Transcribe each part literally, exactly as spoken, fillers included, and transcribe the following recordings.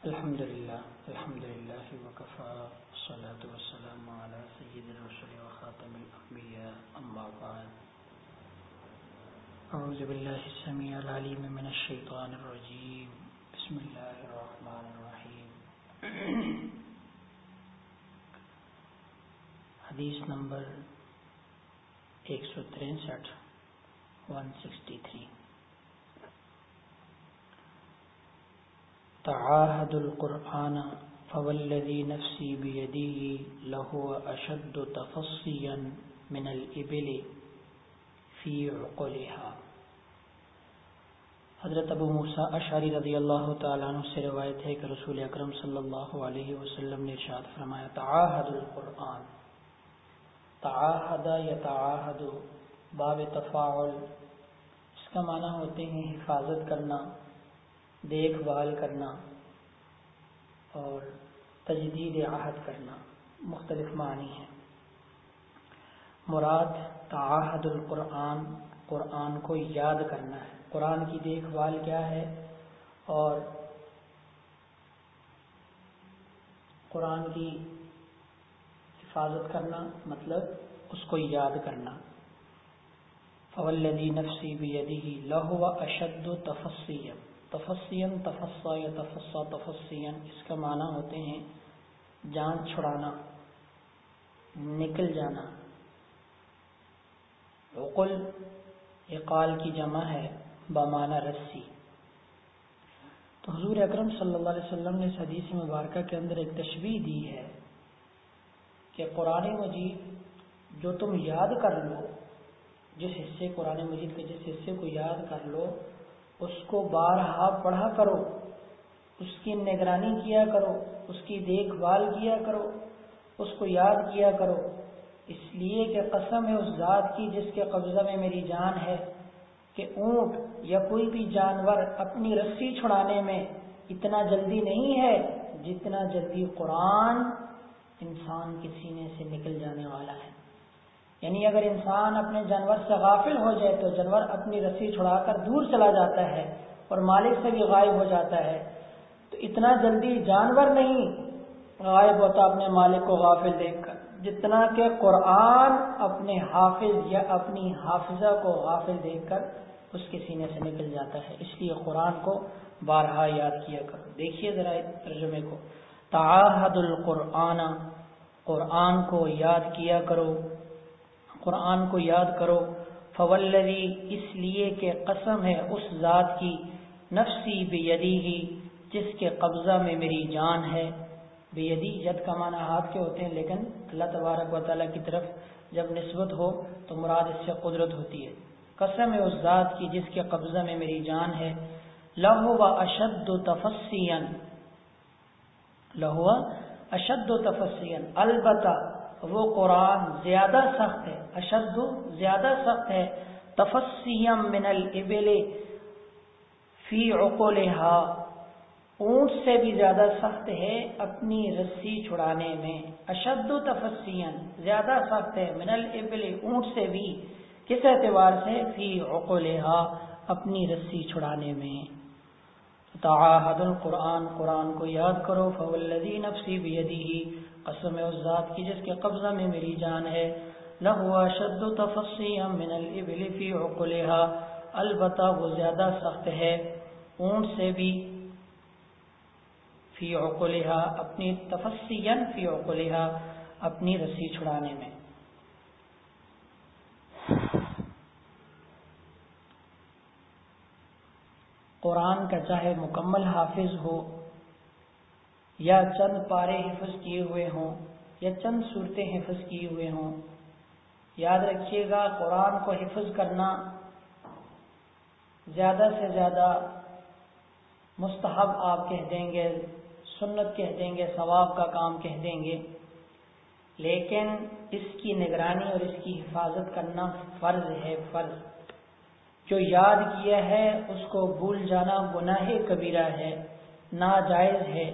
الحمد لله الحمد لله وكفى والصلاة والسلام على سيد الرسل وخاتم الأنبياء أما بعد أعوذ بالله السميع العليم من الشيطان الرجيم بسم الله الرحمن الرحيم حدیث نمبر ایک سو تریسٹھ ون سکسٹی تھری تعاہد القرآن فوالذی نفسی بیدیہ لہو اشد تفصیا من الابل فی عقلها۔ حضرت ابو موسیٰ اشعری رضی اللہ تعالیٰ عنہ سے روایت ہے کہ رسول اکرم صلی اللہ علیہ وسلم نے ارشاد فرمایا تعاہد القرآن، تعاہد یا تعاہد باب تفاعل، اس کا معنی ہوتے ہیں حفاظت کرنا، دیکھ بھال کرنا اور تجدید عہد کرنا، مختلف معنی ہیں۔ مراد تعاہد القرآن، قرآن کو یاد کرنا ہے، قرآن کی دیکھ بھال کیا ہے اور قرآن کی حفاظت کرنا مطلب اس کو یاد کرنا۔ فوالذی نفسی بیدہ لہو اشد تفصیا، تفصیاً تفصا یا تفصا تفصیاً، اس کا معنی ہوتے ہیں جان چھڑانا، نکل جانا۔ عقل عقال کی جمع ہے بمعنی رسی۔ تو حضور اکرم صلی اللہ علیہ وسلم نے اس حدیث مبارکہ کے اندر ایک تشبیہ دی ہے کہ قرآن مجید جو تم یاد کر لو، جس حصے قرآن مجید کے جس حصے کو یاد کر لو اس کو بارہا پڑھا کرو، اس کی نگرانی کیا کرو، اس کی دیکھ بھال کیا کرو، اس کو یاد کیا کرو، اس لیے کہ قسم ہے اس ذات کی جس کے قبضہ میں میری جان ہے کہ اونٹ یا کوئی بھی جانور اپنی رسی چھڑانے میں اتنا جلدی نہیں ہے جتنا جلدی قرآن انسان کے سینے سے نکل جانے والا ہے۔ یعنی اگر انسان اپنے جانور سے غافل ہو جائے تو جانور اپنی رسی چھڑا کر دور چلا جاتا ہے اور مالک سے بھی غائب ہو جاتا ہے، تو اتنا جلدی جانور نہیں غائب ہوتا اپنے مالک کو غافل دیکھ کر، جتنا کہ قرآن اپنے حافظ یا اپنی حافظہ کو غافل دیکھ کر اس کے سینے سے نکل جاتا ہے۔ اس لیے قرآن کو بارہا یاد کیا کرو۔ دیکھیے ذرا ترجمے کو، تعاہد القرآن، قرآن کو یاد کیا کرو، قرآن کو یاد کرو۔ فوالذی، اس لیے کہ قسم ہے اس ذات کی، نفسی بیدیہ، جس کے قبضہ میں میری جان ہے۔ بیدی ید کا معنی ہاتھ کے ہوتے ہیں، لیکن اللہ تبارک و تعالیٰ کی طرف جب نسبت ہو تو مراد اس سے قدرت ہوتی ہے۔ قسم ہے اس ذات کی جس کے قبضہ میں میری جان ہے، لہو اشد تفصیا، لہو اشد تفصیا، البتہ وہ قرآن زیادہ سخت ہے، اشد زیادہ سخت ہے، تفصیا من الابل فی عقلها، اونٹ سے بھی زیادہ سخت ہے اپنی رسی چھڑانے میں۔ اشد تفصیا، زیادہ سخت ہے، من الابل، اونٹ سے بھی، کس اعتبار سے؟ فی عقلها، اپنی رسی چھڑانے میں۔ تعاہد القرآن، قرآن کو یاد کرو۔ فوالذی نفسی بیدہ، قسم اس ذات کی جس کے قبضہ میں میری جان ہے، لہو اشد تفصیا من الابل فی عقلها، البتہ وہ زیادہ سخت ہے اونٹ سے بھی، فی عقلها، اپنی تفصیا فی عقلها، اپنی رسی چھڑانے میں۔ قرآن کا چاہے مکمل حافظ ہو یا چند پارے حفظ کیے ہوئے ہوں یا چند صورتیں حفظ کیے ہوئے ہوں، یاد رکھیے گا قرآن کو حفظ کرنا زیادہ سے زیادہ مستحب آپ کہہ دیں گے، سنت کہہ دیں گے، ثواب کا کام کہہ دیں گے، لیکن اس کی نگرانی اور اس کی حفاظت کرنا فرض ہے، فرض۔ جو یاد کیا ہے اس کو بھول جانا گناہ کبیرہ ہے، ناجائز ہے۔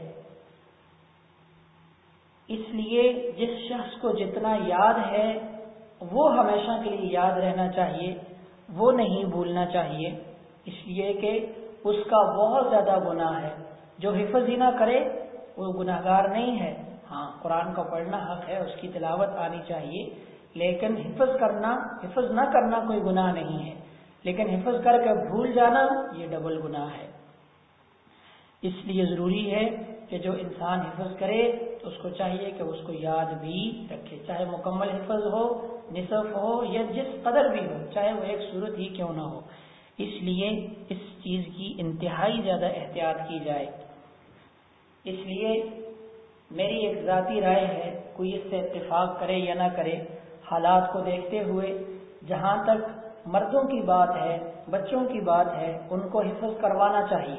اس لیے جس شخص کو جتنا یاد ہے وہ ہمیشہ کے لیے یاد رہنا چاہیے، وہ نہیں بھولنا چاہیے، اس لیے کہ اس کا بہت زیادہ گناہ ہے۔ جو حفظ ہی نہ کرے وہ گناہگار نہیں ہے. ہاں قرآن کا پڑھنا حق ہے، اس کی تلاوت آنی چاہیے، لیکن حفظ کرنا حفظ نہ کرنا کوئی گناہ نہیں ہے، لیکن حفظ کر کے بھول جانا یہ ڈبل گناہ ہے. اس لیے ضروری ہے کہ جو انسان حفظ کرے تو اس کو چاہیے کہ اس کو یاد بھی رکھے، چاہے مکمل حفظ ہو، نصف ہو یا جس قدر بھی ہو، چاہے وہ ایک صورت ہی کیوں نہ ہو. اس لیے اس چیز کی انتہائی زیادہ احتیاط کی جائے. اس لیے میری ایک ذاتی رائے ہے، کوئی اس سے اتفاق کرے یا نہ کرے، حالات کو دیکھتے ہوئے جہاں تک مردوں کی بات ہے، بچوں کی بات ہے، ان کو حفظ کروانا چاہیے.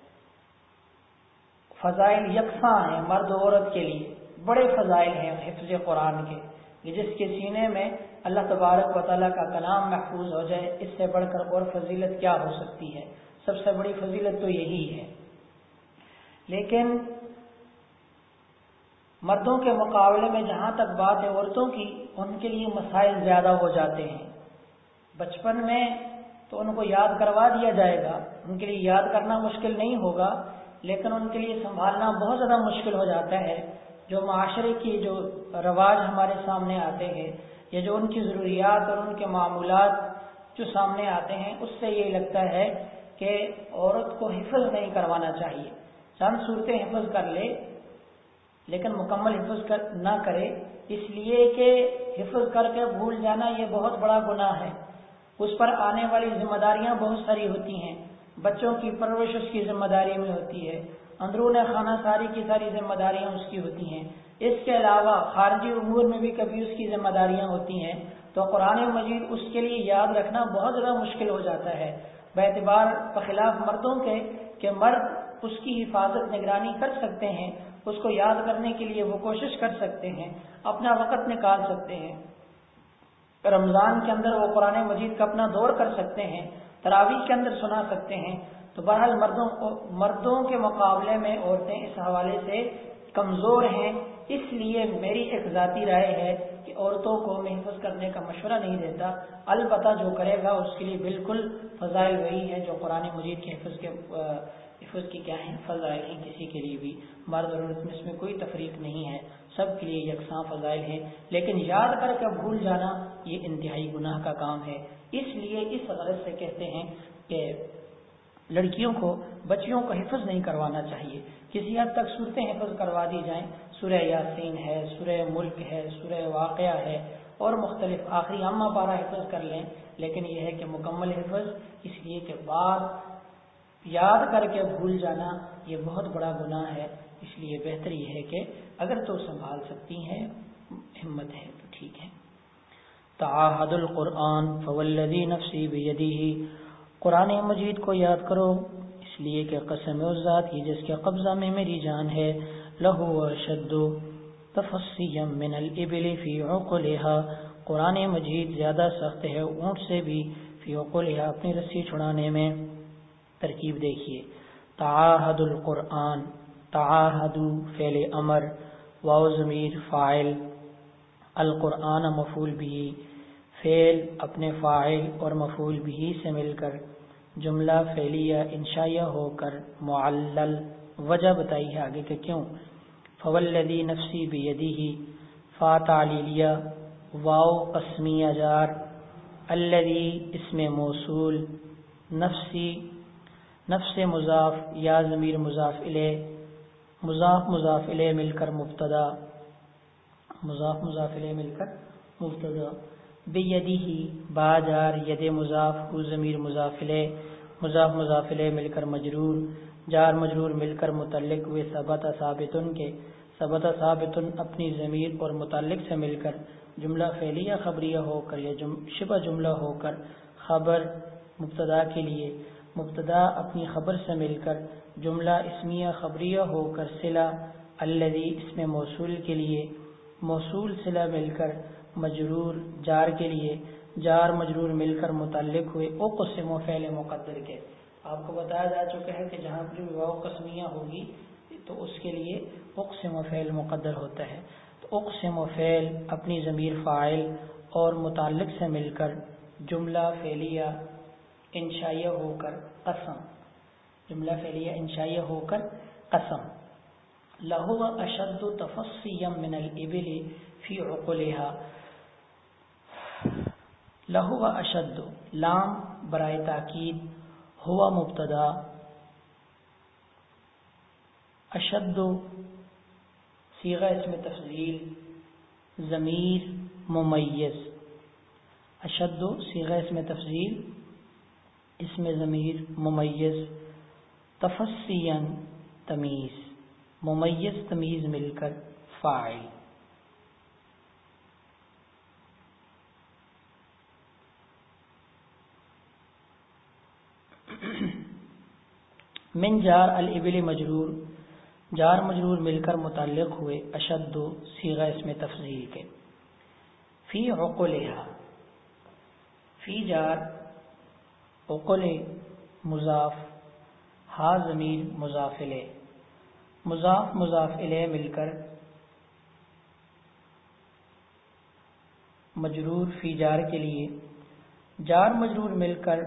فضائل یکساں ہیں مرد و عورت کے لیے، بڑے فضائل ہیں حفظ قرآن کے، کہ جس کے سینے میں اللہ تبارک و تعالیٰ کا کلام محفوظ ہو جائے، اس سے بڑھ کر اور فضیلت کیا ہو سکتی ہے؟ سب سے بڑی فضیلت تو یہی ہے. لیکن مردوں کے مقابلے میں جہاں تک بات ہے عورتوں کی، ان کے لیے مسائل زیادہ ہو جاتے ہیں. بچپن میں تو ان کو یاد کروا دیا جائے گا، ان کے لیے یاد کرنا مشکل نہیں ہوگا، لیکن ان کے لیے سنبھالنا بہت زیادہ مشکل ہو جاتا ہے. جو معاشرے کی جو رواج ہمارے سامنے آتے ہیں یا جو ان کی ضروریات اور ان کے معمولات جو سامنے آتے ہیں، اس سے یہ لگتا ہے کہ عورت کو حفظ نہیں کروانا چاہیے. چند صورتیں حفظ کر لے لیکن مکمل حفظ کر نہ کرے، اس لیے کہ حفظ کر کے بھول جانا یہ بہت بڑا گناہ ہے. اس پر آنے والی ذمہ داریاں بہت ساری ہوتی ہیں. بچوں کی پرورش اس کی ذمہ داری میں ہوتی ہے، اندرون خانہ ساری کی ساری ذمہ داریاں اس کی ہوتی ہیں. اس کے علاوہ خارجی امور میں بھی کبھی اس کی ذمہ داریاں ہوتی ہیں. تو قرآن مجید اس کے لیے یاد رکھنا بہت زیادہ مشکل ہو جاتا ہے، باعتبار بخلاف مردوں کے کہ مرد اس کی حفاظت نگرانی کر سکتے ہیں، اس کو یاد کرنے کے لیے وہ کوشش کر سکتے ہیں، اپنا وقت نکال سکتے ہیں. رمضان کے اندر وہ قرآن مجید کا اپنا دور کر سکتے ہیں، تراویح کے اندر سنا سکتے ہیں. تو بہرحال مردوں کو مردوں کے مقابلے میں عورتیں اس حوالے سے کمزور ہیں. اس لیے میری ایک ذاتی رائے ہے کہ عورتوں کو میں حفظ کرنے کا مشورہ نہیں دیتا. البتہ جو کرے گا اس کے لیے بالکل فضائل وہی ہے جو قرآن مجید کے حفظ کے حفظ کی کیا ہیں فضائل ہیں. کسی کے لیے بھی مرد اور عورت میں اس میں کوئی تفریق نہیں ہے، سب کے لیے یکساں فضائل ہیں. لیکن یاد کر کے بھول جانا یہ انتہائی گناہ کا کام ہے. اس لیے اس غرض سے کہتے ہیں کہ لڑکیوں کو بچیوں کو حفظ نہیں کروانا چاہیے. کسی حد تک صورتیں حفظ کروا دی جائیں، سورہ یاسین ہے، سورہ ملک ہے، سورہ واقعہ ہے اور مختلف آخری عامہ پارہ حفظ کر لیں. لیکن یہ ہے کہ مکمل حفظ، اس لیے کہ بات یاد کر کے بھول جانا یہ بہت بڑا گناہ ہے. اس لیے بہتر یہ ہے کہ اگر تو سنبھال سکتی ہیں، ہمت ہے تو ٹھیک ہے. تعاہد القرآن فوالذی نفسی بیدہ، قرآن مجید کو یاد کرو اس لیے کہ قسم اس ذات کی جس کے قبضہ میں میری جان ہے. لہو اشد تفصیا من الابل فی عقلها، قرآن مجید زیادہ سخت ہے اونٹ سے بھی، فی عقلها اپنی رسی چھڑانے میں. ترکیب دیکھیے، تعاہد القرآن، تعاہدو فعل امر، واو ضمیر فاعل، القرآن مفعول بھی، فعل اپنے فاعل اور مفعول بھی سے مل کر جملہ فعلیہ انشائیہ ہو کر معلل. وجہ بتائی ہے آگے کہ کیوں. فوالذی نفسی بیدہ، فا تعلیلیہ، واو قسمیہ جار، الذی اسم موصول، نفسی نفس مضاف، یا ضمیر مضاف الیہ، مضاف مضاف الیہ مل کر مبتدا، مضاف مضاف الیہ مل کر مبتدا. بیدہ با جار، ید مضاف، ہو ضمیر مضاف الیہ، مضاف مضاف الیہ مل کر مجرور، جار مجرور مل کر متعلق ہوئے ثبت ثابتن کے. ثبت ثابتن اپنی ضمیر اور متعلق سے مل کر جملہ فعلیہ خبریہ ہو کر یا جم شبہ جملہ ہو کر خبر مبتدا کے لیے، مبتدا اپنی خبر سے مل کر جملہ اسمیہ خبریہ ہو کر صلہ الذی اسم موصول کے لیے، موصول صلہ مل کر مجرور جار کے لیے، جار مجرور مل کر متعلق ہوئے اقسم و فعل مقدر کے. آپ کو بتایا جا چکا ہے کہ جہاں پر واو قسمیہ ہوگی تو اس کے لیے اقسم و فعل مقدر ہوتا ہے. تو اقسم و فعل اپنی ضمیر فاعل اور متعلق سے مل کر جملہ فعلیہ انشائیہ ہو کر قسم، جملہ فعلیہ انشائیہ ہو کر قسم. لہو اشد تفصیا من الابل فی عقلها. لہو اشد لام برائے تاکید، ہوا مبتدا، اشد صیغہ اسم تفضیل، ضمیر ممیز. اشد صیغہ اسم تفضیل، اسم ضمیر ممیز، تفصیاً تمیز، ممیز تمیز مل کر فاعل. من جار الابل مجرور، جار مجرور مل کر متعلق ہوئے اشد صیغہ اسم تفضیل کے. فی عقلها، فی جار، عقل مضاف، ہا ضمیر مضاف الیہ، مضاف مضاف الیہ مل کر مجرور فی جار کے لیے، جار مجرور مل کر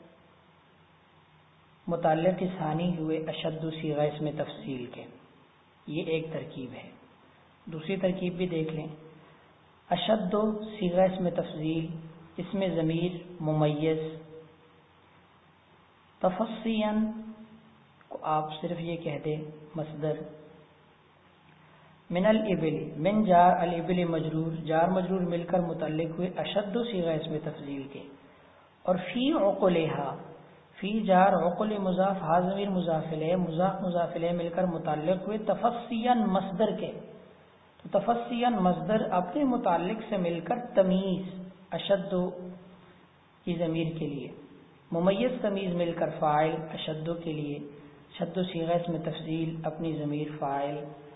متعلق ثانی ہوئے اشد صیغہ اسم تفصیل کے. یہ ایک ترکیب ہے. دوسری ترکیب بھی دیکھ لیں. اشد صیغہ اسم تفضیل، اسم ضمیر ممیز، تفصیاً کو آپ صرف یہ کہہ دیں مصدر. من الابل، من جار الابل مجرور، جار مجرور مل کر متعلق ہوئے اشد صیغہ اسم تفضیل کے. اور فی عقلها، فی جار عقل مضاف، ہا ضمیر مضاف الیہ، مضاف مضاف الیہ مل کر متعلق ہوئے تفصیاً مصدر کے. تو تفصیاً مصدر اپنے متعلق سے مل کر تمیز اشد کی ضمیر کے لیے، ممیز تمیز مل کر فاعل اشد کے لیے، شد صیغہ اسم تفضیل اپنی ضمیر فاعل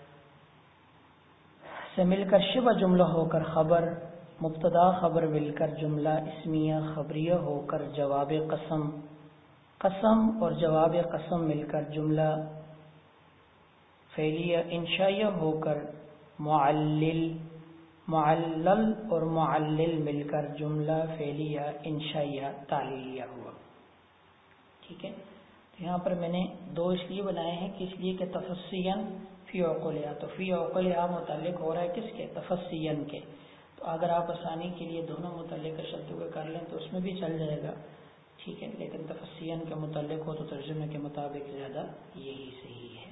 سے مل کر شبہ جملہ ہو کر خبر، مبتدا خبر مل کر جملہ اسمیہ خبریہ ہو کر جواب قسم، قسم اور جواب قسم مل کر جملہ فعلیہ انشائیہ ہو کر معلل، معلل اور معلل مل کر جملہ فعلیہ انشائیہ تعلیلیہ ہوا. ٹھیک ہے. تو یہاں پر میں نے دو اس لیے بنائے ہیں کہ اس لیے کہ تفصیلاً فی عقلها، تو فی عقلها متعلق ہو رہا ہے کس کے؟ تفصیلاً کے. تو اگر آپ آسانی کے لیے دونوں متعلق شبدوں کا کر لیں تو اس میں بھی چل جائے گا. ٹھیک ہے. لیکن تفصیلاً کے متعلق ہو تو ترجمے کے مطابق زیادہ یہی صحیح ہے.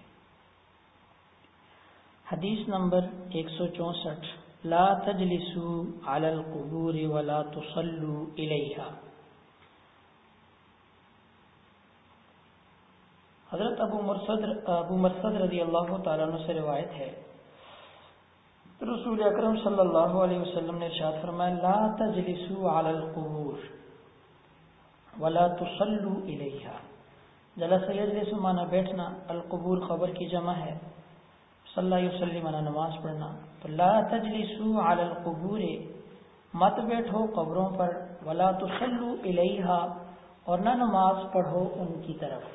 حدیث نمبر ایک سو چونسٹھ. لا تجلسوا علی القبور ولا تصلوا الیہا. حضرت ابو مرثد ابو مرثد رضی اللہ تعالیٰ عنہ سے روایت ہے، رسول اکرم صلی اللہ علیہ وسلم نے ارشاد فرمایا لا تجلسوا علی القبور ولا تصلوا الیہا. جلس یجلس مانا بیٹھنا، القبور خبر کی جمع ہے، صلی یصلی مانا نماز پڑھنا. تو لا تجلسوا علی القبور مت بیٹھو قبروں پر، ولا تصلوا الیہا اور نہ نماز پڑھو ان کی طرف.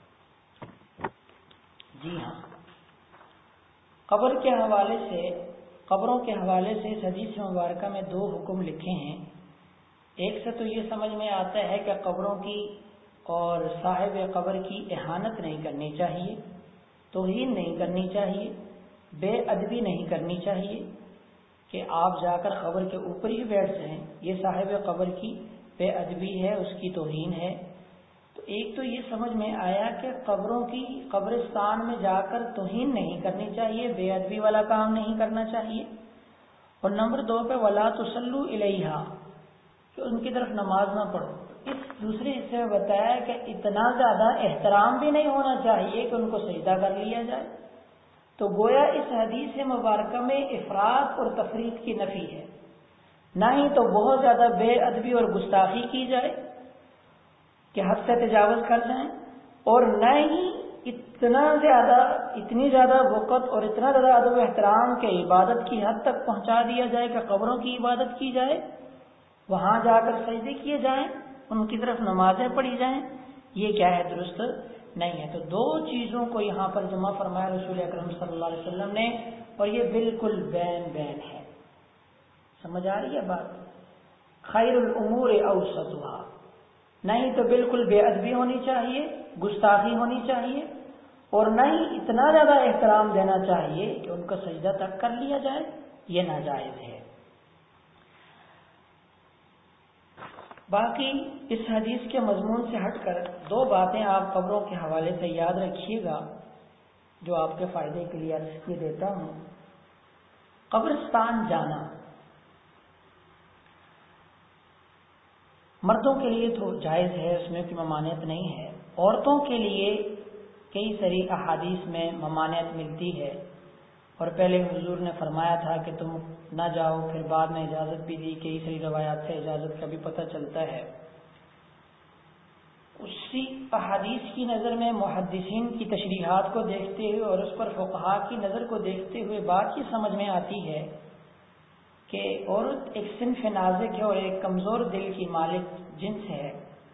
جی ہاں، قبر کے حوالے سے، قبروں کے حوالے سے اس حدیث مبارکہ میں دو حکم لکھے ہیں. ایک سے تو یہ سمجھ میں آتا ہے کہ قبروں کی اور صاحب قبر کی اہانت نہیں کرنی چاہیے، توہین نہیں کرنی چاہیے، بے ادبی نہیں کرنی چاہیے کہ آپ جا کر قبر کے اوپر ہی بیٹھ جائیں. یہ صاحب قبر کی بے ادبی ہے، اس کی توہین ہے. تو ایک تو یہ سمجھ میں آیا کہ قبروں کی، قبرستان میں جا کر توہین نہیں کرنی چاہیے، بے ادبی والا کام نہیں کرنا چاہیے. اور نمبر دو پہ ولا تصلوا الیہا کہ ان کی طرف نماز نہ پڑھو. اس دوسرے حصے میں بتایا کہ اتنا زیادہ احترام بھی نہیں ہونا چاہیے کہ ان کو سجدہ کر لیا جائے. تو گویا اس حدیث مبارکہ میں افراط اور تفریط کی نفی ہے. نہ ہی تو بہت زیادہ بے ادبی اور گستاخی کی جائے کہ حد سے تجاوز کر جائیں، اور نہ ہی اتنا زیادہ اتنی زیادہ وقت اور اتنا زیادہ ادب و احترام کے عبادت کی حد تک پہنچا دیا جائے کہ قبروں کی عبادت کی جائے، وہاں جا کر سجدے کیے جائیں، ان کی طرف نمازیں پڑھی جائیں. یہ کیا ہے؟ درست نہیں ہے. تو دو چیزوں کو یہاں پر جمع فرمایا رسول اکرم صلی اللہ علیہ وسلم نے، اور یہ بالکل بین بین ہے. سمجھ آ رہی ہے بات؟ خیر الامور اوسطها، نہیں تو بالکل بے ادبی ہونی چاہیے، گستاخی ہونی چاہیے، اور نہ ہی اتنا زیادہ احترام دینا چاہیے کہ ان کو سجدہ تک کر لیا جائے، یہ ناجائز ہے۔ باقی اس حدیث کے مضمون سے ہٹ کر دو باتیں آپ قبروں کے حوالے سے یاد رکھیے گا جو آپ کے فائدے کے لیے عرض کیے دیتا ہوں۔ قبرستان جانا مردوں کے لیے تو جائز ہے، اس میں کوئی ممانعت نہیں ہے۔ عورتوں کے لیے کئی ساری احادیث میں ممانعت ملتی ہے، اور پہلے حضور نے فرمایا تھا کہ تم نہ جاؤ، پھر بعد میں اجازت بھی دی، کئی ساری روایات سے اجازت کا بھی پتہ چلتا ہے۔ اسی احادیث کی نظر میں محدثین کی تشریحات کو دیکھتے ہوئے اور اس پر فقہاء کی نظر کو دیکھتے ہوئے بات یہ سمجھ میں آتی ہے کہ عورت ایک صنف نازک ہے اور ایک کمزور دل کی مالک جنس ہے،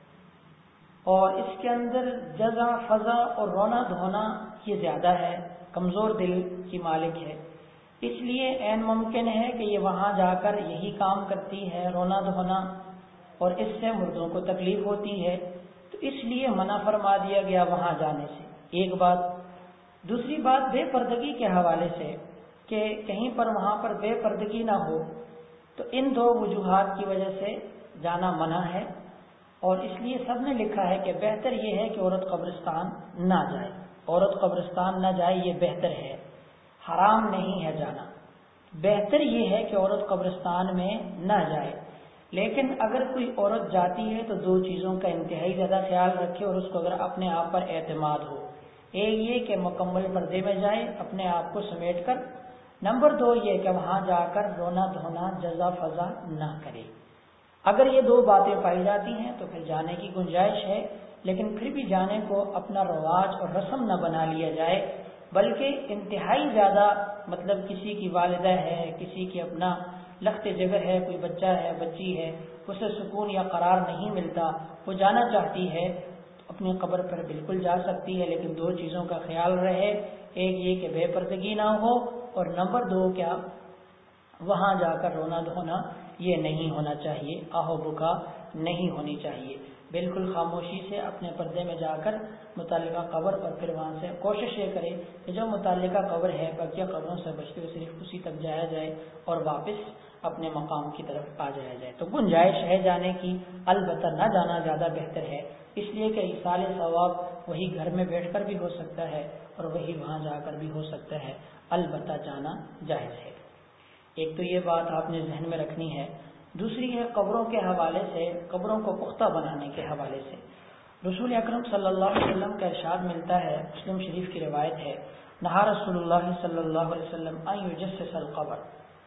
اور اس کے اندر جزا فضا اور رونا دھونا یہ زیادہ ہے، کمزور دل کی مالک ہے، اس لیے عین ممکن ہے کہ یہ وہاں جا کر یہی کام کرتی ہے، رونا دھونا، اور اس سے مردوں کو تکلیف ہوتی ہے، تو اس لیے منع فرما دیا گیا وہاں جانے سے۔ ایک بات۔ دوسری بات بے پردگی کے حوالے سے کہ کہیں پر وہاں پر بے پردگی نہ ہو، تو ان دو وجوہات کی وجہ سے جانا منع ہے، اور اس لیے سب نے لکھا ہے کہ بہتر یہ ہے کہ عورت قبرستان نہ جائے، عورت قبرستان نہ جائے یہ بہتر ہے، حرام نہیں ہے جانا، بہتر یہ ہے کہ عورت قبرستان میں نہ جائے۔ لیکن اگر کوئی عورت جاتی ہے تو دو چیزوں کا انتہائی زیادہ خیال رکھے، اور اس کو اگر اپنے آپ پر اعتماد ہو، ایک یہ کہ مکمل پردے میں جائے اپنے آپ کو سمیٹ کر، نمبر دو یہ کہ وہاں جا کر رونا دھونا جزا فضا نہ کرے۔ اگر یہ دو باتیں پائی جاتی ہیں تو پھر جانے کی گنجائش ہے، لیکن پھر بھی جانے کو اپنا رواج اور رسم نہ بنا لیا جائے، بلکہ انتہائی زیادہ مطلب کسی کی والدہ ہے، کسی کی اپنا لخت جگر ہے، کوئی بچہ ہے، بچی ہے، اسے سکون یا قرار نہیں ملتا، وہ جانا چاہتی ہے، اپنی قبر پر بالکل جا سکتی ہے، لیکن دو چیزوں کا خیال رہے، ایک یہ کہ بے پردگی نہ ہو، اور نمبر دو کیا وہاں جا کر رونا دھونا یہ نہیں ہونا چاہیے، آہو بکا نہیں ہونی چاہیے، بالکل خاموشی سے اپنے پردے میں جا کر متعلقہ قبر، اور پھر وہاں سے کوشش یہ کرے کہ جو متعلقہ قبر ہے بقیہ قبروں سے بچتے ہوئے صرف اسی تک جایا جائے اور واپس اپنے مقام کی طرف آ جایا جائے۔ تو گنجائش ہے جانے کی، البتہ نہ جانا زیادہ بہتر ہے، اس لیے کہ ایصال ثواب وہی گھر میں بیٹھ کر بھی ہو سکتا ہے اور وہی وہاں جا کر بھی ہو سکتا ہے، البتہ جانا جائز ہے۔ ایک تو یہ بات آپ نے ذہن میں رکھنی ہے۔ دوسری ہے قبروں کے حوالے سے، قبروں کو پختہ بنانے کے حوالے سے رسول اکرم صلی اللہ علیہ وسلم کا ارشاد ملتا ہے، مسلم شریف کی روایت ہے، نہا رسول اللہ صلی اللہ علیہ وسلم ان یجسس القبر،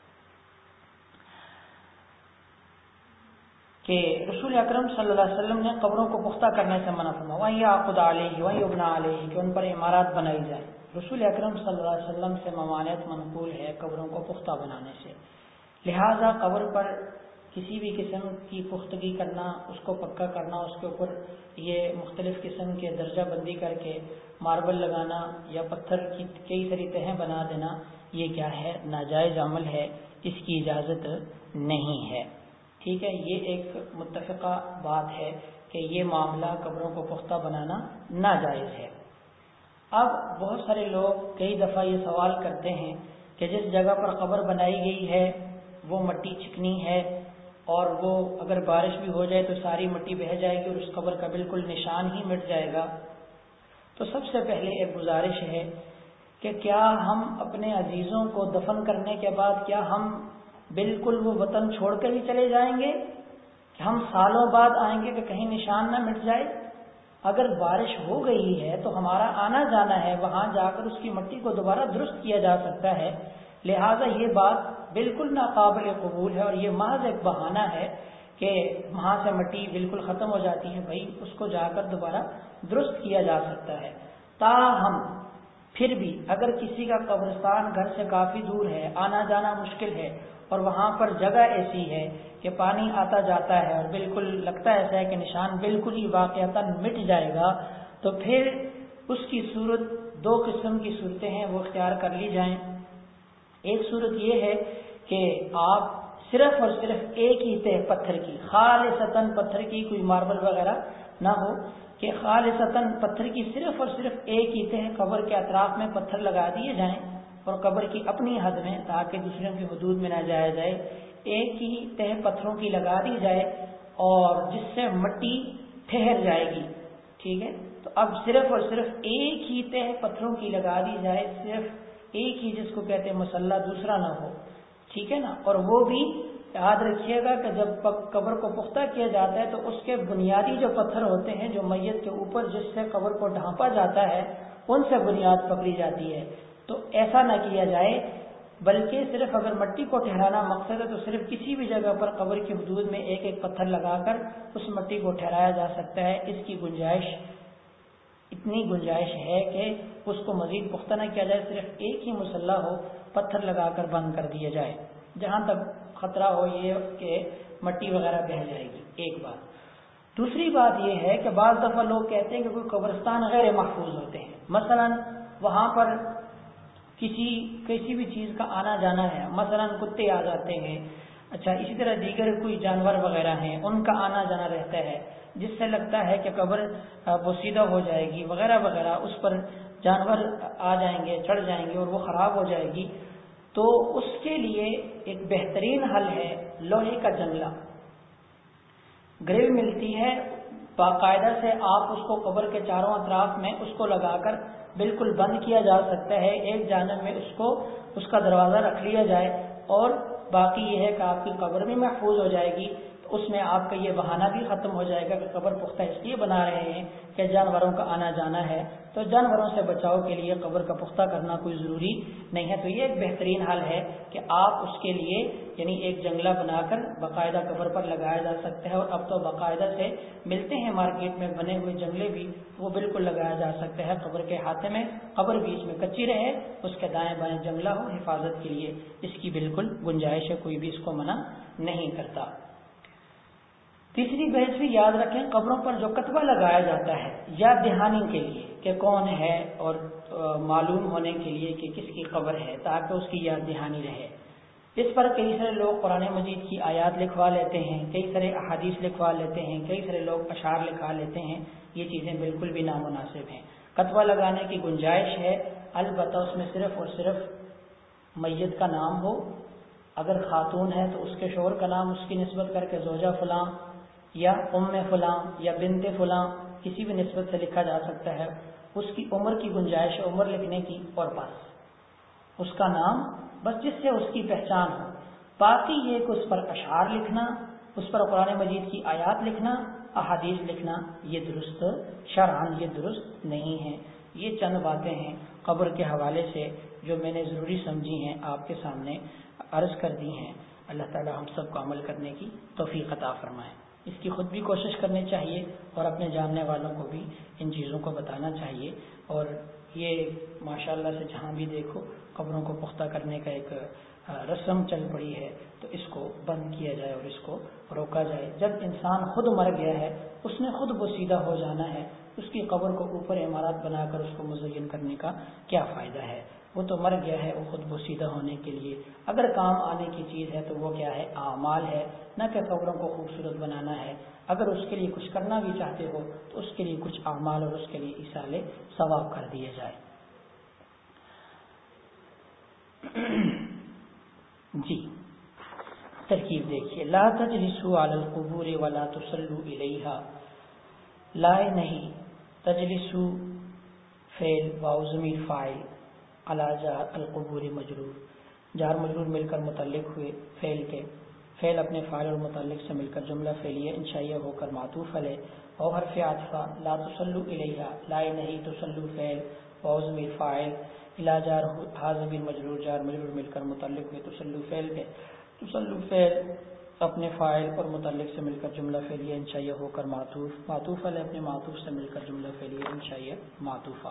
کہ رسول اکرم صلی اللہ علیہ وسلم نے قبروں کو پختہ کرنے سے منع فرمایا، وَأَن يَعْقُدَ عَلَيْهِ وَأَن يُبْنَى عَلَيْهِ، کہ ان پر عمارات بنائی جائیں۔ رسول اکرم صلی اللہ علیہ وسلم سے ممانعت منقول ہے قبروں کو پختہ بنانے سے، لہذا قبر پر کسی بھی قسم کی پختگی کرنا، اس کو پکا کرنا، اس کے اوپر یہ مختلف قسم کے درجہ بندی کر کے ماربل لگانا یا پتھر کی کئی ساری تہیں بنا دینا، یہ کیا ہے؟ ناجائز عمل ہے، اس کی اجازت نہیں ہے۔ ٹھیک ہے، یہ ایک متفقہ بات ہے کہ یہ معاملہ قبروں کو پختہ بنانا ناجائز ہے۔ اب بہت سارے لوگ کئی دفعہ یہ سوال کرتے ہیں کہ جس جگہ پر قبر بنائی گئی ہے وہ مٹی چکنی ہے، اور وہ اگر بارش بھی ہو جائے تو ساری مٹی بہہ جائے گی اور اس قبر کا بالکل نشان ہی مٹ جائے گا۔ تو سب سے پہلے ایک گزارش ہے کہ کیا ہم اپنے عزیزوں کو دفن کرنے کے بعد کیا ہم بالکل وہ وطن چھوڑ کر ہی چلے جائیں گے کہ ہم سالوں بعد آئیں گے کہ کہیں نشان نہ مٹ جائے؟ اگر بارش ہو گئی ہے تو ہمارا آنا جانا ہے، وہاں جا کر اس کی مٹی کو دوبارہ درست کیا جا سکتا ہے، لہٰذا یہ بات بالکل ناقابل قبول ہے، اور یہ محض ایک بہانہ ہے کہ وہاں سے مٹی بالکل ختم ہو جاتی ہے، بھائی اس کو جا کر دوبارہ درست کیا جا سکتا ہے۔ تاہم پھر بھی اگر کسی کا قبرستان گھر سے کافی دور ہے، آنا جانا مشکل ہے، اور وہاں پر جگہ ایسی ہے کہ پانی آتا جاتا ہے اور بالکل لگتا ایسا ہے کہ نشان بالکل ہی واقعتاً مٹ جائے گا، تو پھر اس کی صورت دو قسم کی صورتیں ہیں وہ اختیار کر لی جائیں۔ ایک صورت یہ ہے کہ آپ صرف اور صرف ایک ہی تہ پتھر کی، خالصتاً پتھر کی، کوئی ماربل وغیرہ نہ ہو، کہ خالصتاً پتھر کی صرف اور صرف ایک ہی تہ قبر کے اطراف میں پتھر لگا دیے جائیں اور قبر کی اپنی حد میں تاکہ دوسروں کی حدود میں نہ جایا جائے ایک ہی تہ پتھروں کی لگا دی جائے اور جس سے مٹی ٹھہر جائے گی. ٹھیک ہے, تو اب صرف اور صرف ایک ہی تہ پتھروں کی لگا دی جائے, صرف ایک ہی جس کو کہتے ہیں مسلح, دوسرا نہ ہو. ٹھیک ہے نا. اور وہ بھی یاد رکھیے گا کہ جب قبر کو پختہ کیا جاتا ہے تو اس کے بنیادی جو پتھر ہوتے ہیں جو میت کے اوپر جس سے قبر کو ڈھانپا جاتا ہے ان سے بنیاد پکڑی جاتی ہے. تو ایسا نہ کیا جائے, بلکہ صرف اگر مٹی کو ٹھہرانا مقصد ہے تو صرف کسی بھی جگہ پر قبر کی حدود میں ایک ایک پتھر لگا کر اس مٹی کو ٹھہرایا جا سکتا ہے. اس کی گنجائش اتنی گنجائش ہے کہ اس کو مزید پختہ نہ کیا جائے, صرف ایک ہی مسلح ہو, پتھر لگا کر بند کر دیا جائے جہاں تک خطرہ ہو یہ کہ مٹی وغیرہ بہہ جائے گی. ایک بات. دوسری بات یہ ہے کہ بعض دفعہ لوگ کہتے ہیں کہ کوئی قبرستان غیر محفوظ ہوتے ہیں, مثلا وہاں پر کسی کسی بھی چیز کا آنا جانا ہے, مثلا کتے آ جاتے ہیں, اچھا اسی طرح دیگر کوئی جانور وغیرہ ہیں ان کا آنا جانا رہتا ہے جس سے لگتا ہے کہ قبر بوسیدہ ہو جائے گی وغیرہ وغیرہ, اس پر جانور آ جائیں گے, چڑھ جائیں گے اور وہ خراب ہو جائے گی. تو اس کے لیے ایک بہترین حل ہے لوہے کا جنگلہ. گرل ملتی ہے باقاعدہ سے, آپ اس کو قبر کے چاروں اطراف میں اس کو لگا کر بالکل بند کیا جا سکتا ہے. ایک جانب میں اس کو اس کا دروازہ رکھ لیا جائے اور باقی یہ ہے کہ آپ کی قبر بھی محفوظ ہو جائے گی. تو اس میں آپ کا یہ بہانہ بھی ختم ہو جائے گا کہ قبر پختہ اس لیے بنا رہے ہیں کہ جانوروں کا آنا جانا ہے, تو جانوروں سے بچاؤ کے لیے قبر کا پختہ کرنا کوئی ضروری نہیں ہے. تو یہ ایک بہترین حل ہے کہ آپ اس کے لیے یعنی ایک جنگلہ بنا کر باقاعدہ قبر پر لگایا جا سکتا ہے. اور اب تو باقاعدہ سے ملتے ہیں مارکیٹ میں بنے ہوئے جنگلے بھی, وہ بالکل لگایا جا سکتا ہے قبر کے ہاتھے میں. قبر بیچ میں کچی رہے, اس کے دائیں بائیں جنگلہ ہو حفاظت کے لیے, اس کی بالکل گنجائش ہے, کوئی بھی اس کو منع نہیں کرتا. تیسری بحث بھی یاد رکھیں, قبروں پر جو کتبہ لگایا جاتا ہے یاد دہانی کے لیے کہ کون ہے اور معلوم ہونے کے لیے کہ کس کی قبر ہے تاکہ اس کی یاد دہانی رہے. اس پر کئی سارے لوگ قرآن مجید کی آیات لکھوا لیتے ہیں, کئی سارے احادیث لکھوا لیتے ہیں, کئی سارے لوگ اشعار لکھوا لیتے ہیں. یہ چیزیں بالکل بھی نامناسب ہیں. کتبہ لگانے کی گنجائش ہے, البتہ اس میں صرف اور صرف میت کا نام ہو. اگر خاتون ہے تو اس کے شوہر کا نام اس کی نسبت کر کے زوجہ فلاں یا ام فلاں یا بنت فلاں کسی بھی نسبت سے لکھا جا سکتا ہے. اس کی عمر کی گنجائش ہے عمر لکھنے کی, اور بس اس کا نام, بس جس سے اس کی پہچان ہو. باقی یہ کہ اس پر اشعار لکھنا, اس پر قرآن مجید کی آیات لکھنا, احادیث لکھنا, یہ درست شرعاً یہ درست نہیں ہے. یہ چند باتیں ہیں قبر کے حوالے سے جو میں نے ضروری سمجھی ہیں آپ کے سامنے عرض کر دی ہیں. اللہ تعالی ہم سب کو عمل کرنے کی توفیق عطا فرمائے. اس کی خود بھی کوشش کرنی چاہیے اور اپنے جاننے والوں کو بھی ان چیزوں کو بتانا چاہیے. اور یہ ماشاءاللہ سے جہاں بھی دیکھو قبروں کو پختہ کرنے کا ایک رسم چل پڑی ہے, تو اس کو بند کیا جائے اور اس کو روکا جائے. جب انسان خود مر گیا ہے اس نے خود بوسیدہ ہو جانا ہے, اس کی قبر کو اوپر عمارات بنا کر اس کو مزین کرنے کا کیا فائدہ ہے. وہ تو مر گیا ہے, وہ خود بوسیدہ ہونے کے لیے اگر کام آنے کی چیز ہے تو وہ کیا ہے, اعمال ہے, نہ کہ قبروں کو خوبصورت بنانا ہے. اگر اس کے لیے کچھ کرنا بھی چاہتے ہو تو اس کے لیے کچھ اعمال اور اس کے لیے ایصال ثواب کر دیے جائے. جی ترکیب دیکھیے, لا تجلسوا علی القبور ولا تصلوا الیہا. لائے نہیں, تجلسو فعل واو ضمیر فاعل, علی جار القبور مجرور, جار مجرور مل کر متعلق ہوئے فعل کے, فعل اپنے فاعل اور متعلق سے مل کر جملہ فعلیہ انشائیہ ہو کر معطوف علیہ. اور حرف عطفہ لا تصلوا الیہا, لائے نہیں تصلوا فعل واو ضمیر فاعل, الی جار ہا ضمیر مجرور, جار مجرور مل کر متعلق ہوئے تصلوا فعل کے, تصلوا فعل اپنے فاعل اور متعلق سے مل کر جملہ فعلیہ انشائیہ ہو کر معطوف, معطوف علیہ اپنے معطوف سے مل کر جملہ فعلیہ انشائیہ معطوفہ.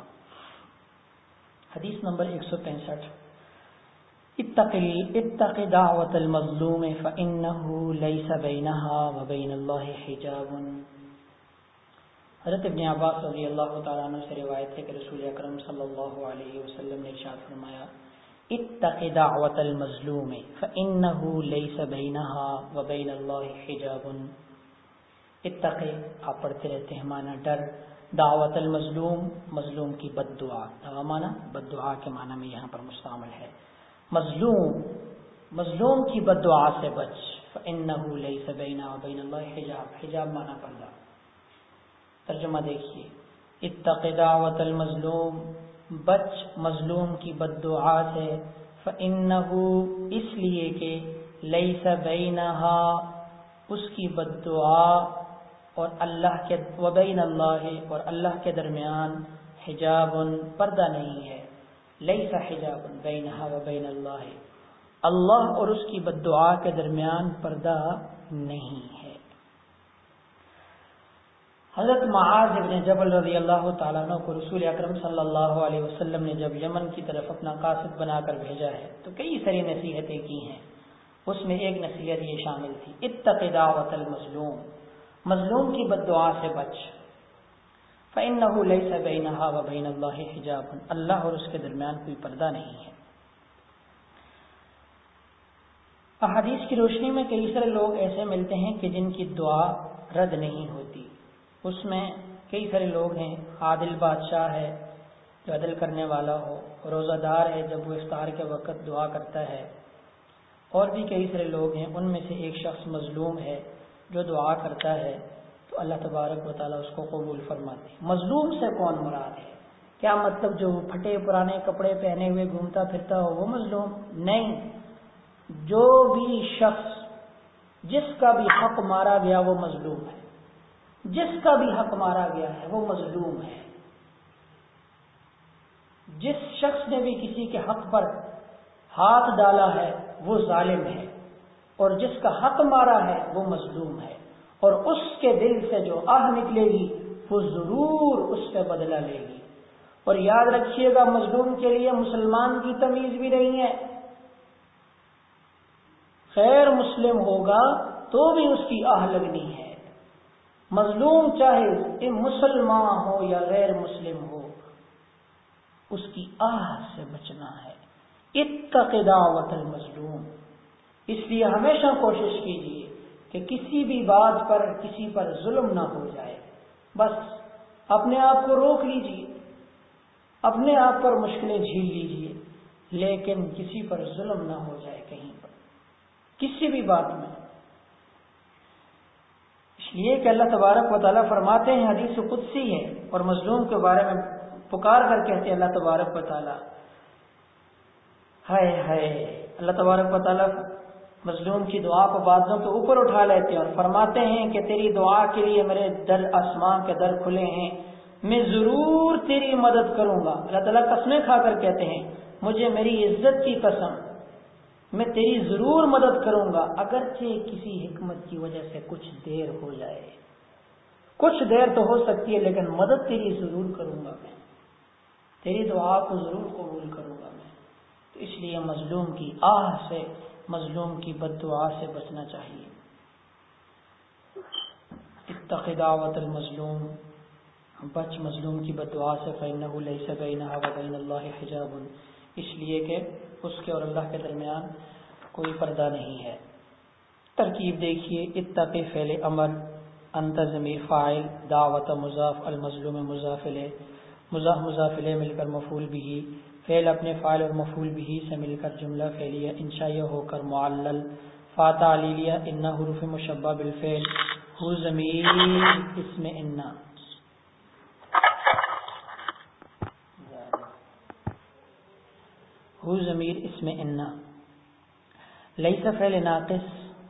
حدیث نمبر ایک سو پینسٹھ, اتق اتق دعوت المظلوم فإنه ليس بينها وبين الله حجاب. حضرت ابن عباس رضی اللہ تعالیٰ عنہ سے روایت ہے کہ رسول اکرم صلی اللہ علیہ وسلم نے ارشاد فرمایا, اتق دعوت المظلوم فإنه ليس بينها وبين الله حجاب. اتق آپ پڑھتے رہتے ہیں معنی ڈر, دعوت المظلوم، مظلوم کی بد دعا، دعا مانا بد دعا کے معنی میں یہاں پر مستعمل ہے۔ مظلوم، مظلوم کی بد دعا سے بچ، فإنہ لیس بینہ وبین اللہ حجاب، حجاب مانا پردہ۔ ترجمہ دیکھیے، اتق دعوت المظلوم، بچ مظلوم کی بد دعا سے، فإنہ اس لیے کہ لیس بینہا اس کی بد دعا اور اللہ کے وبین اللہ اور اللہ کے درمیان حجاب پردہ نہیں ہے، لیس حجاب بینہا وبین اللہ، اللہ اور اس کی بد دعا کے درمیان پردہ نہیں ہے۔ حضرت معاذ بن جبل رضی اللہ تعالیٰ عنہ کو رسول اکرم صلی اللہ علیہ وسلم نے جب یمن کی طرف اپنا قاصد بنا کر بھیجا ہے تو کئی ساری نصیحتیں کی ہیں، اس میں ایک نصیحت یہ شامل تھی، اتق دعوت المظلوم، مظلوم کی بد دعا سے بچ، فإنہ لیس بینہا وبین اللہ حجاب، اللہ اور اس کے درمیان کوئی پردہ نہیں ہے۔ احادیث کی روشنی میں کئی سارے لوگ ایسے ملتے ہیں کہ جن کی دعا رد نہیں ہوتی، اس میں کئی سارے لوگ ہیں، عادل بادشاہ ہے جو عدل کرنے والا ہو، روزہ دار ہے جب وہ افطار کے وقت دعا کرتا ہے، اور بھی کئی سارے لوگ ہیں، ان میں سے ایک شخص مظلوم ہے جو دعا کرتا ہے تو اللہ تبارک و تعالیٰ اس کو قبول فرماتے ہیں۔ مظلوم سے کون مراد ہے؟ کیا مطلب جو پھٹے پرانے کپڑے پہنے ہوئے گھومتا پھرتا ہو وہ مظلوم؟ نہیں، جو بھی شخص جس کا بھی حق مارا گیا وہ مظلوم ہے، جس کا بھی حق مارا گیا ہے وہ مظلوم ہے۔ جس شخص نے بھی کسی کے حق پر ہاتھ ڈالا ہے وہ ظالم ہے، اور جس کا حق مارا ہے وہ مظلوم ہے، اور اس کے دل سے جو آہ نکلے گی وہ ضرور اس پہ بدلہ لے گی۔ اور یاد رکھیے گا، مظلوم کے لیے مسلمان کی تمیز بھی نہیں ہے، غیر مسلم ہوگا تو بھی اس کی آہ لگنی ہے۔ مظلوم چاہے مسلمان ہو یا غیر مسلم ہو، اس کی آہ سے بچنا ہے۔ اتق دعوت المظلوم، اس لیے ہمیشہ کوشش کیجیے کہ کسی بھی بات پر کسی پر ظلم نہ ہو جائے، بس اپنے آپ کو روک لیجیے، اپنے آپ پر مشکلیں جھیل لیجیے، لیکن کسی پر ظلم نہ ہو جائے کہیں پر، کسی بھی بات میں۔ اس لیے کہ اللہ تبارک و تعالیٰ فرماتے ہیں، حدیث قدسی ہے، اور مظلوم کے بارے میں پکار کر کہتے ہیں اللہ تبارک و تعالیٰ، ہائے ہائے، اللہ تبارک و تعالیٰ مظلوم کی دعا کو بادلوں کے اوپر اٹھا لیتے ہیں اور فرماتے ہیں کہ تیری دعا کے لیے میرے در آسمان کے در کھلے ہیں، میں ضرور تیری مدد کروں گا۔ اللہ تعالیٰ قسمیں کھا کر کہتے ہیں، مجھے میری عزت کی قسم، میں تیری ضرور مدد کروں گا، اگرچہ کسی حکمت کی وجہ سے کچھ دیر ہو جائے، کچھ دیر تو ہو سکتی ہے لیکن مدد تیری ضرور کروں گا، میں تیری دعا کو ضرور قبول کروں گا میں۔ تو اس لیے مظلوم کی آہ سے، مظلوم کی بد دعا سے بچنا چاہیے۔ اتق دعوت المظلوم، بچ مظلوم کی بد دعا سے، فإنہ لیس بینہا وبین اللہ حجاب، اس لیے کہ اس کے اور اللہ کے درمیان کوئی پردہ نہیں ہے۔ ترکیب دیکھیے، اتق فعل امر، انت ضمیر فاعل، دعوت مضاف، المظلوم مضاف الیہ، مضاف مضاف الیہ مل کر مفعول بہ، فعل اپنے فاعل اور مفعول بہ سے مل کر جملہ فعلیہ انشائیہ ہو کر معلل، فا تعلیلیہ، ان حروف مشبہ بالفعل، ہو ضمیر اسم ان، ہو ضمیر اسم ان، لیس فعل ناقص،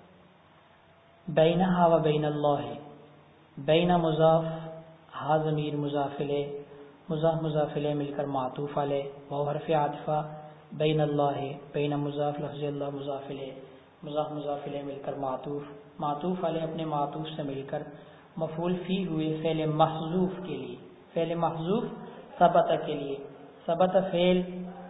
بینہا و بین اللہ، بین مضاف، ہا ضمیر مضاف الیہ، مضاف مضاف الیہ مل کر معطوف علیہ، واو حرف عاطفہ، بین اللہ، بین مضاف لفظ اللہ مضاف الیہ، مضاف مضاف الیہ مل کر معطوف، معطوف علیہ اپنے معطوف سے مل کر مفعول فی ہوئے فعل محذوف کے لیے، فعل محذوف ثبت کے لیے، ثبت فعل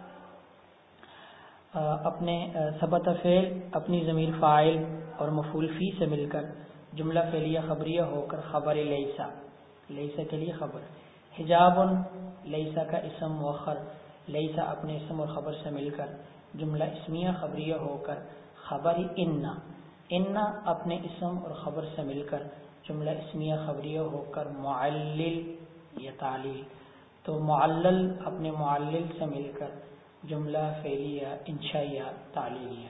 اپنے ثبت فعل اپنی ضمیر فاعل اور مفعول فی سے مل کر جملہ فعلیہ خبریہ ہو کر خبر لیسا، لیسا کے لیے خبر، حجاب لیسا کا اسم مؤخر، لیسا اپنے اسم اور خبر سے مل کر جملہ اسمیہ خبریہ ہو کر خبر ان، ان اپنے اسم اور خبر سے مل کر جملہ اسمیہ خبریہ ہو کر معلل، یا تعلیل. تو معلل اپنے معلل سے مل کر جملہ فعلیہ انشائیہ تعلیلیہ.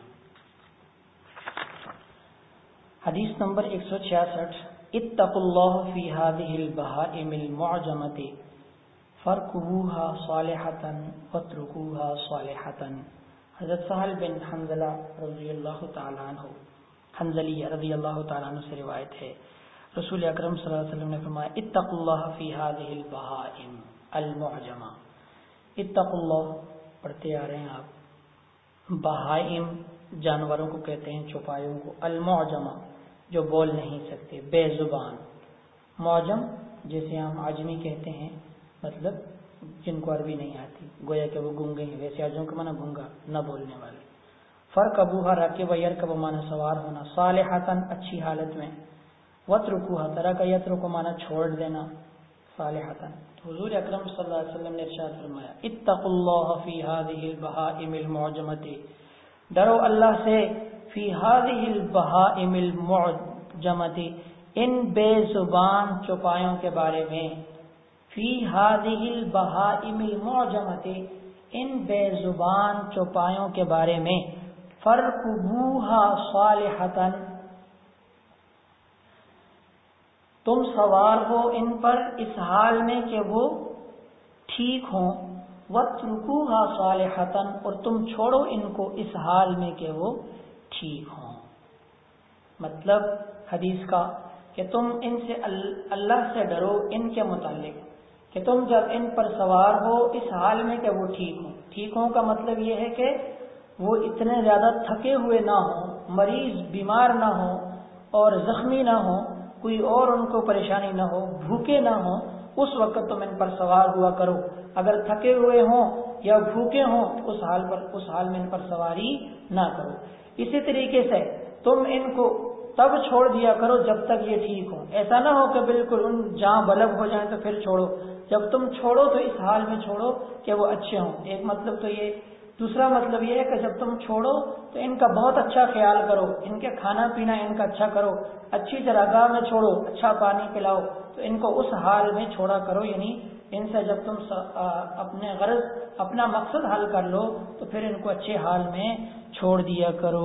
حدیث نمبر ایک سو چھیاسٹھ. اتقوا اللہ فی هذه البہائم المعجمۃ فرکبوها صالحۃ واترکوها صالحۃ. حضرت سہل بن حنظلہ رضی اللہ تعالیٰ عنہ حنظلیہ رضی اللہ تعالیٰ عنہ سے روایت ہے، رسول اکرم صلی اللہ علیہ وسلم نے فرمایا اتقوا اللہ فی هذه البہائم المعجمہ. اتقوا اللہ پڑھتے آ رہے ہیں آپ. بہائم جانوروں کو کہتے ہیں، چوپایوں کو. المعجمہ جو بول نہیں سکتے، بے زبان. معجم جیسے ہم عجمی کہتے ہیں، مطلب جن کو عربی نہیں آتی، گویا کہ وہ گونگے ہیں. ویسے عجم کا معنی گونگا، نہ بولنے والے. فرکبوها راکب یرکب معنی سوار ہونا. صالحتاً اچھی حالت میں. وترکوها ترک یترک معنی چھوڑ دینا. صالحتاً. حضور اکرم صلی اللہ علیہ وسلم نے ارشاد فرمایا اتقوا اللہ فی هذه البہائم المعجمۃ. ڈرو اللہ سے فی هذه البہائم المعجمۃ، ان بے زبان چوپایوں کے بارے میں. فی هذه البہائم المعجمۃ، ان بے زبان چوپایوں کے بارے میں. فرکبوها صالحۃ، تم سوار ہو ان پر اس حال میں کہ وہ ٹھیک ہوں. وَاتْرُكُوهَا صَالِحَةً، اور تم چھوڑو ان کو اس حال میں کہ وہ ٹھیک ہوں. مطلب حدیث کا کہ تم ان سے اللہ سے ڈرو ان کے متعلق کہ تم جب ان پر سوار ہو اس حال میں کہ وہ ٹھیک ہوں. ٹھیک ہوں کا مطلب یہ ہے کہ وہ اتنے زیادہ تھکے ہوئے نہ ہوں، مریض بیمار نہ ہوں اور زخمی نہ ہوں، کوئی اور ان کو پریشانی نہ ہو، بھوکے نہ ہوں. اس وقت تم ان پر سوار ہوا کرو. اگر تھکے ہوئے ہوں یا بھوکے ہوں اس حال پر اس حال میں ان پر سواری نہ کرو. اسی طریقے سے تم ان کو تب چھوڑ دیا کرو جب تک یہ ٹھیک ہوں. ایسا نہ ہو کہ بالکل ان جہاں بلب ہو جائیں تو پھر چھوڑو. جب تم چھوڑو تو اس حال میں چھوڑو کہ وہ اچھے ہوں. ایک مطلب تو یہ. دوسرا مطلب یہ ہے کہ جب تم چھوڑو تو ان کا بہت اچھا خیال کرو، ان کے کھانا پینا ان کا اچھا کرو، اچھی چراگاہ میں چھوڑو، اچھا پانی پلاؤ. تو ان کو اس حال میں چھوڑا کرو. یعنی ان سے جب تم اپنے غرض اپنا مقصد حل کر لو تو پھر ان کو اچھے حال میں چھوڑ دیا کرو.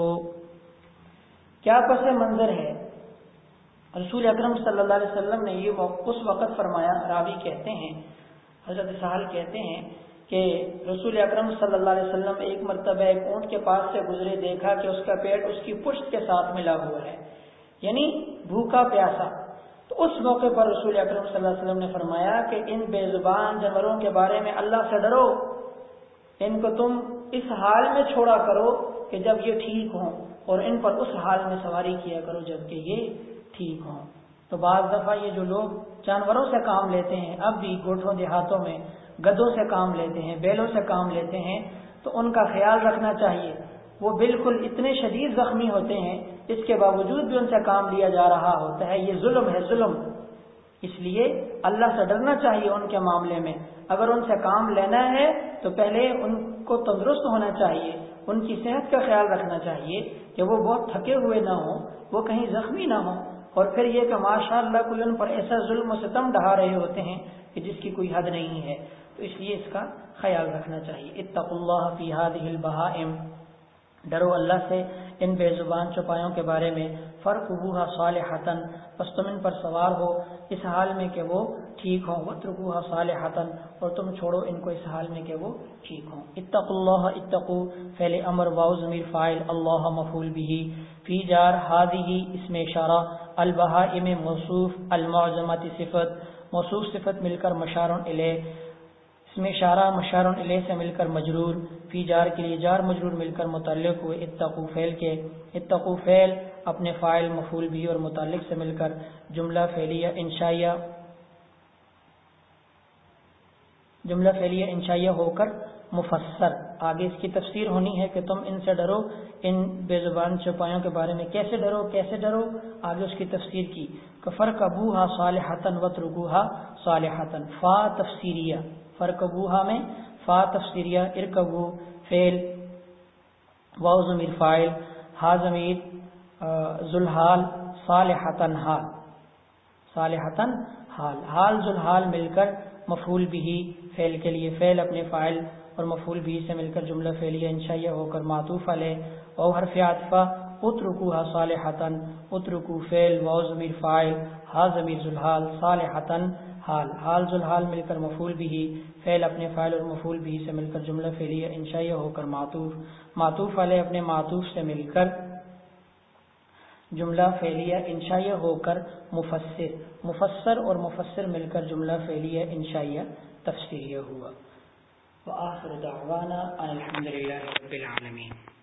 کیا پس منظر ہے. رسول اکرم صلی اللہ علیہ وسلم نے یہ اس وقت فرمایا. راوی کہتے ہیں، حضرت سہل کہتے ہیں کہ رسول اکرم صلی اللہ علیہ وسلم ایک مرتبہ ایک اونٹ کے پاس سے گزرے، دیکھا کہ اس کا پیٹ اس کی پشت کے ساتھ ملا ہوا ہے، یعنی بھوکا پیاسا. تو اس موقع پر رسول اکرم صلی اللہ علیہ وسلم نے فرمایا کہ ان بے زبان جانوروں کے بارے میں اللہ سے ڈرو. ان کو تم اس حال میں چھوڑا کرو کہ جب یہ ٹھیک ہوں، اور ان پر اس حال میں سواری کیا کرو جب کہ یہ ٹھیک ہوں. تو بعض دفعہ یہ جو لوگ جانوروں سے کام لیتے ہیں، اب بھی گوٹھوں دیہاتوں میں گدوں سے کام لیتے ہیں، بیلوں سے کام لیتے ہیں، تو ان کا خیال رکھنا چاہیے. وہ بالکل اتنے شدید زخمی ہوتے ہیں، اس کے باوجود بھی ان سے کام لیا جا رہا ہوتا ہے. یہ ظلم ہے، ظلم. اس لیے اللہ سے ڈرنا چاہیے ان کے معاملے میں. اگر ان سے کام لینا ہے تو پہلے ان کو تندرست ہونا چاہیے، ان کی صحت کا خیال رکھنا چاہیے کہ وہ بہت تھکے ہوئے نہ ہوں، وہ کہیں زخمی نہ ہوں. اور پھر یہ کہ ماشاء اللہ کوئی ان پر ایسا ظلم و ستم ڈھا رہے ہوتے ہیں کہ جس کی کوئی حد نہیں ہے. تو اس لیے اس کا خیال رکھنا چاہیے. اتقوا اللہ فی هذه البہائم، ڈرو اللہ سے ان بے زبان چوپایوں کے بارے میں. فرکبوها صالحۃ، پس تم ان پر سوار ہو اس حال میں کہ وہ ٹھیک ہوں. واترکوها صالحۃ، اور تم چھوڑو ان کو اس حال میں کہ وہ ٹھیک ہوں. اتقوا اللہ، اتقوا فعل امر، واو ضمیر فاعل، اللہ مفعول به، فی جار، هذه اسم اشارہ، البہائم موصوف، المعجمۃ صفت، موصوف صفت مل کر مشار الیہ، اس میں اشارہ مشار الیہ سے مل کر مجرور، فی جار کے لیے جار مجرور مل کر متعلق ہوئے اتقوا فعل کے. اتقوا فعل اپنے فاعل مفعول بھی اور متعلق سے مل کر جملہ فعلیہ انشائیہ جملہ فعلیہ انشائیہ ہو کر مفسر. آگے اس کی تفسیر ہونی ہے کہ تم ان سے ڈرو، ان بے زبان چوپایوں کے بارے میں. کیسے ڈرو کیسے ڈرو آگے اس کی تفسیر کی. فرکبوها صالحۃ واترکوها صالحۃ، فا تفسیریہ، فرکبوها میں فا تفسیریہ، ارکبو فعل، واو ضمیر فاعل، ہا ضمیر ذوالحال، صالحۃ حال، صالحۃ حال حال ذل حال مل کر مفعول بھی فعل کے لیے فعل اپنے فاعل اور مفعول بھی سے مل کر جملہ فعلیہ انشائیہ ہو کر معطوف علیہ او حرف عطفہ اترکوها صالحتا اترکو فعل واو ضمیر فاعل ہا ضمیر ذل حال صالحتا حال حال ذل حال مل کر مفعول بھی فعل اپنے فاعل اور مفعول بھی سے مل کر جملہ فعلیہ انشائیہ ہو کر معطوف معطوف علیہ اپنے معطوف سے مل کر جملہ فعلیہ انشائیہ ہو کر مفسر مفسر اور مفسر مل کر جملہ فعلیہ انشائیہ تفسیریہ ہوا. وآخر دعوانا الحمد للہ رب العالمین.